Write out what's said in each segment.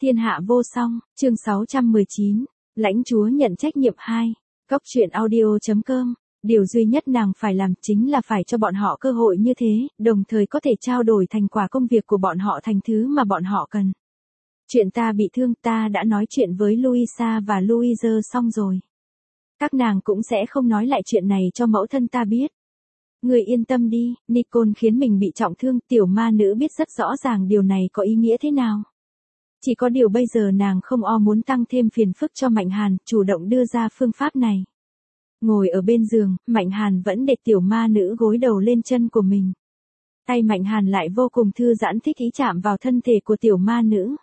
Thiên hạ vô song, chương 619, lãnh chúa nhận trách nhiệm 2, Cốc truyện audio.com. Điều duy nhất nàng phải làm chính là phải cho bọn họ cơ hội như thế, đồng thời có thể trao đổi thành quả công việc của bọn họ thành thứ mà bọn họ cần. Chuyện ta bị thương, ta đã nói chuyện với Louisa và Louise xong rồi. Các nàng cũng sẽ không nói lại chuyện này cho mẫu thân ta biết. Người yên tâm đi, Nicole khiến mình bị trọng thương, tiểu ma nữ biết rất rõ ràng điều này có ý nghĩa thế nào. Chỉ có điều bây giờ nàng không muốn tăng thêm phiền phức cho Mạnh Hàn, chủ động đưa ra phương pháp này. Ngồi ở bên giường, Mạnh Hàn vẫn để tiểu ma nữ gối đầu lên chân của mình. Tay Mạnh Hàn lại vô cùng thư giãn thích ý chạm vào thân thể của tiểu ma nữ.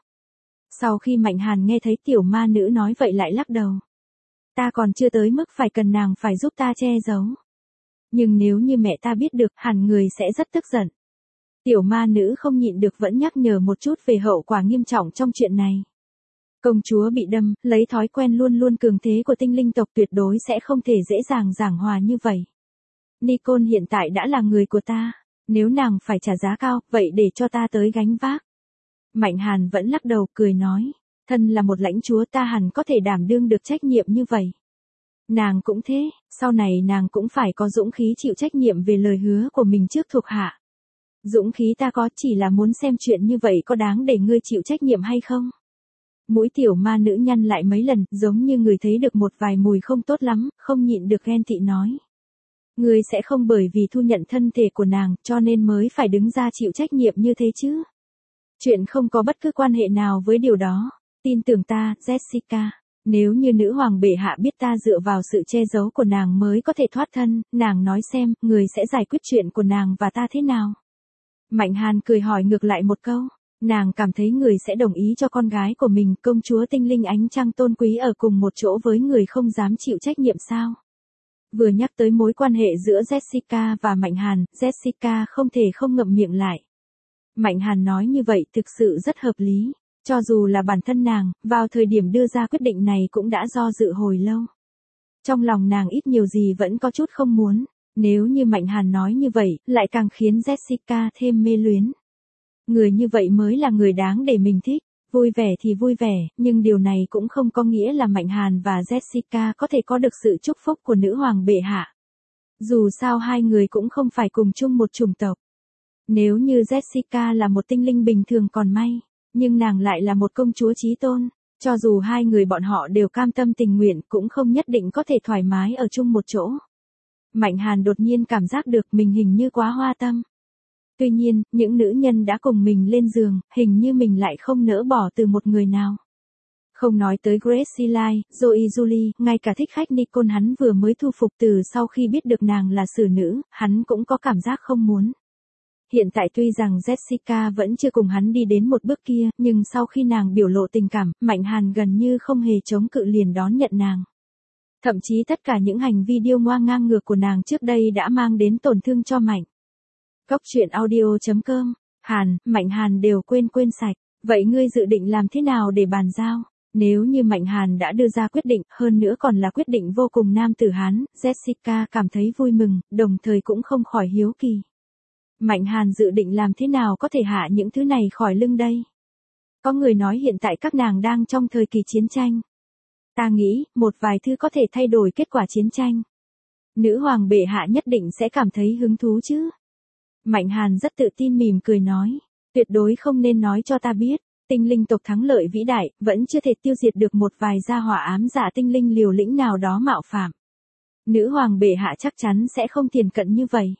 Sau khi Mạnh Hàn nghe thấy tiểu ma nữ nói vậy lại lắc đầu. Ta còn chưa tới mức phải cần nàng phải giúp ta che giấu. Nhưng nếu như mẹ ta biết được, hẳn người sẽ rất tức giận. Tiểu ma nữ không nhịn được vẫn nhắc nhở một chút về hậu quả nghiêm trọng trong chuyện này. Công chúa bị đâm, lấy thói quen luôn luôn cường thế của tinh linh tộc tuyệt đối sẽ không thể dễ dàng giảng hòa như vậy. Nicole hiện tại đã là người của ta, nếu nàng phải trả giá cao, vậy để cho ta tới gánh vác. Mạnh Hàn vẫn lắc đầu cười nói, thân là một lãnh chúa ta hẳn có thể đảm đương được trách nhiệm như vậy. Nàng cũng thế, sau này nàng cũng phải có dũng khí chịu trách nhiệm về lời hứa của mình trước thuộc hạ. Dũng khí ta có, chỉ là muốn xem chuyện như vậy có đáng để ngươi chịu trách nhiệm hay không. Mũi tiểu ma nữ nhăn lại mấy lần, giống như người thấy được một vài mùi không tốt lắm, không nhịn được ghen tị nói. Ngươi sẽ không bởi vì thu nhận thân thể của nàng, cho nên mới phải đứng ra chịu trách nhiệm như thế chứ. Chuyện không có bất cứ quan hệ nào với điều đó. Tin tưởng ta, Jessica. Nếu như nữ hoàng bệ hạ biết ta dựa vào sự che giấu của nàng mới có thể thoát thân, nàng nói xem, người sẽ giải quyết chuyện của nàng và ta thế nào? Mạnh Hàn cười hỏi ngược lại một câu. Nàng cảm thấy người sẽ đồng ý cho con gái của mình, công chúa tinh linh ánh trăng tôn quý ở cùng một chỗ với người không dám chịu trách nhiệm sao? Vừa nhắc tới mối quan hệ giữa Jessica và Mạnh Hàn, Jessica không thể không ngậm miệng lại. Mạnh Hàn nói như vậy thực sự rất hợp lý. Cho dù là bản thân nàng, vào thời điểm đưa ra quyết định này cũng đã do dự hồi lâu. Trong lòng nàng ít nhiều gì vẫn có chút không muốn. Nếu như Mạnh Hàn nói như vậy, lại càng khiến Jessica thêm mê luyến. Người như vậy mới là người đáng để mình thích. Vui vẻ thì vui vẻ, nhưng điều này cũng không có nghĩa là Mạnh Hàn và Jessica có thể có được sự chúc phúc của nữ hoàng bệ hạ. Dù sao hai người cũng không phải cùng chung một chủng tộc. Nếu như Jessica là một tinh linh bình thường còn may, nhưng nàng lại là một công chúa chí tôn. Cho dù hai người bọn họ đều cam tâm tình nguyện cũng không nhất định có thể thoải mái ở chung một chỗ. Mạnh Hàn đột nhiên cảm giác được mình hình như quá hoa tâm. Tuy nhiên, những nữ nhân đã cùng mình lên giường, hình như mình lại không nỡ bỏ từ một người nào. Không nói tới Gracie Lai, Zoe Julie, ngay cả thích khách Nicole hắn vừa mới thu phục từ sau khi biết được nàng là xử nữ, hắn cũng có cảm giác không muốn. Hiện tại tuy rằng Jessica vẫn chưa cùng hắn đi đến một bước kia, nhưng sau khi nàng biểu lộ tình cảm, Mạnh Hàn gần như không hề chống cự liền đón nhận nàng. Thậm chí tất cả những hành vi điêu ngoa ngang ngược của nàng trước đây đã mang đến tổn thương cho Mạnh. Cốc truyện audio.com, Mạnh Hàn đều quên sạch. Vậy ngươi dự định làm thế nào để bàn giao? Nếu như Mạnh Hàn đã đưa ra quyết định, hơn nữa còn là quyết định vô cùng nam tử Hán, Jessica cảm thấy vui mừng, đồng thời cũng không khỏi hiếu kỳ. Mạnh Hàn dự định làm thế nào có thể hạ những thứ này khỏi lưng đây? Có người nói hiện tại các nàng đang trong thời kỳ chiến tranh. Ta nghĩ, một vài thứ có thể thay đổi kết quả chiến tranh. Nữ hoàng bệ hạ nhất định sẽ cảm thấy hứng thú chứ. Mạnh Hàn rất tự tin mỉm cười nói. Tuyệt đối không nên nói cho ta biết. Tinh linh tộc thắng lợi vĩ đại, vẫn chưa thể tiêu diệt được một vài gia hỏa ám dạ tinh linh liều lĩnh nào đó mạo phạm. Nữ hoàng bệ hạ chắc chắn sẽ không tiền cận như vậy.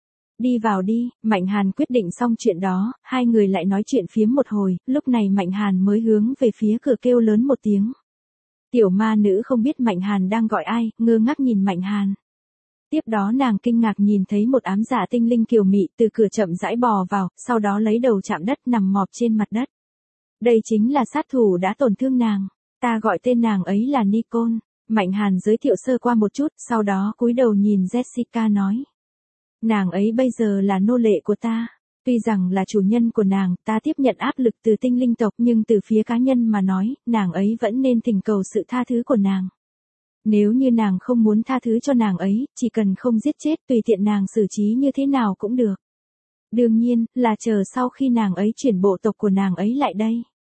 Đi vào đi, Mạnh Hàn quyết định xong chuyện đó, hai người lại nói chuyện phiếm một hồi, lúc này Mạnh Hàn mới hướng về phía cửa kêu lớn một tiếng. Tiểu ma nữ không biết Mạnh Hàn đang gọi ai, ngơ ngác nhìn Mạnh Hàn. Tiếp đó nàng kinh ngạc nhìn thấy một ám dạ tinh linh kiều mị từ cửa chậm rãi bò vào, sau đó lấy đầu chạm đất nằm mọp trên mặt đất. Đây chính là sát thủ đã tổn thương nàng. Ta gọi tên nàng ấy là Nicole. Mạnh Hàn giới thiệu sơ qua một chút, sau đó cúi đầu nhìn Jessica nói. Nàng ấy bây giờ là nô lệ của ta. Tuy rằng là chủ nhân của nàng, ta tiếp nhận áp lực từ tinh linh tộc nhưng từ phía cá nhân mà nói, nàng ấy vẫn nên thỉnh cầu sự tha thứ của nàng. Nếu như nàng không muốn tha thứ cho nàng ấy, chỉ cần không giết chết tùy tiện nàng xử trí như thế nào cũng được. Đương nhiên, là chờ sau khi nàng ấy chuyển bộ tộc của nàng ấy lại đây.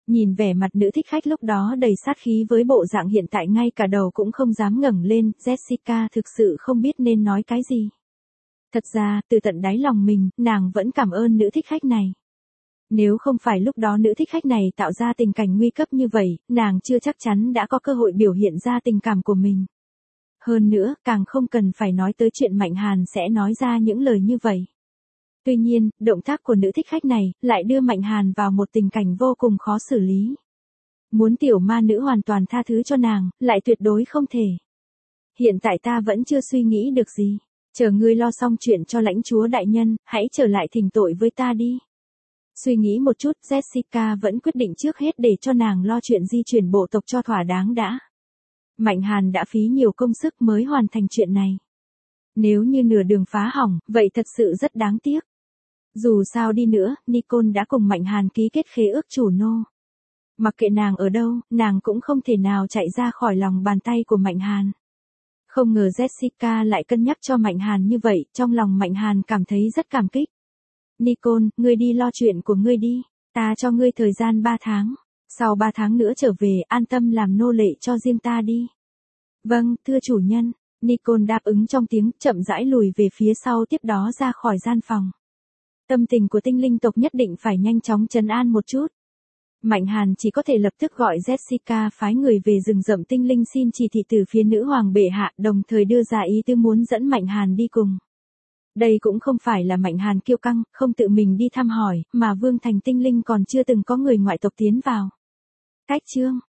Nhìn vẻ mặt nữ thích khách lúc đó đầy sát khí với bộ dạng hiện tại ngay cả đầu cũng không dám ngẩng lên, Jessica thực sự không biết nên nói cái gì. Thật ra, từ tận đáy lòng mình, nàng vẫn cảm ơn nữ thích khách này. Nếu không phải lúc đó nữ thích khách này tạo ra tình cảnh nguy cấp như vậy, nàng chưa chắc chắn đã có cơ hội biểu hiện ra tình cảm của mình. Hơn nữa, càng không cần phải nói tới chuyện Mạnh Hàn sẽ nói ra những lời như vậy. Tuy nhiên, động tác của nữ thích khách này lại đưa Mạnh Hàn vào một tình cảnh vô cùng khó xử lý. Muốn tiểu ma nữ hoàn toàn tha thứ cho nàng, lại tuyệt đối không thể. Hiện tại ta vẫn chưa suy nghĩ được gì. Chờ ngươi lo xong chuyện cho lãnh chúa đại nhân, hãy trở lại thỉnh tội với ta đi. Suy nghĩ một chút, Jessica vẫn quyết định trước hết để cho nàng lo chuyện di chuyển bộ tộc cho thỏa đáng đã. Mạnh Hàn đã phí nhiều công sức mới hoàn thành chuyện này. Nếu như nửa đường phá hỏng, vậy thật sự rất đáng tiếc. Dù sao đi nữa, Nicole đã cùng Mạnh Hàn ký kết khế ước chủ nô. Mặc kệ nàng ở đâu, nàng cũng không thể nào chạy ra khỏi lòng bàn tay của Mạnh Hàn. Không ngờ Jessica lại cân nhắc cho Mạnh Hàn như vậy, trong lòng Mạnh Hàn cảm thấy rất cảm kích. Nicole, ngươi đi lo chuyện của ngươi đi, ta cho ngươi thời gian 3 tháng, sau 3 tháng nữa trở về an tâm làm nô lệ cho riêng ta đi. Vâng, thưa chủ nhân, Nicole đáp ứng trong tiếng, chậm rãi lùi về phía sau tiếp đó ra khỏi gian phòng. Tâm tình của tinh linh tộc nhất định phải nhanh chóng trấn an một chút. Mạnh Hàn chỉ có thể lập tức gọi Jessica phái người về rừng rậm tinh linh xin chỉ thị từ phía nữ hoàng bệ hạ, đồng thời đưa ra ý tư muốn dẫn Mạnh Hàn đi cùng. Đây cũng không phải là Mạnh Hàn kiêu căng, không tự mình đi thăm hỏi, mà Vương thành tinh linh còn chưa từng có người ngoại tộc tiến vào. Cách chương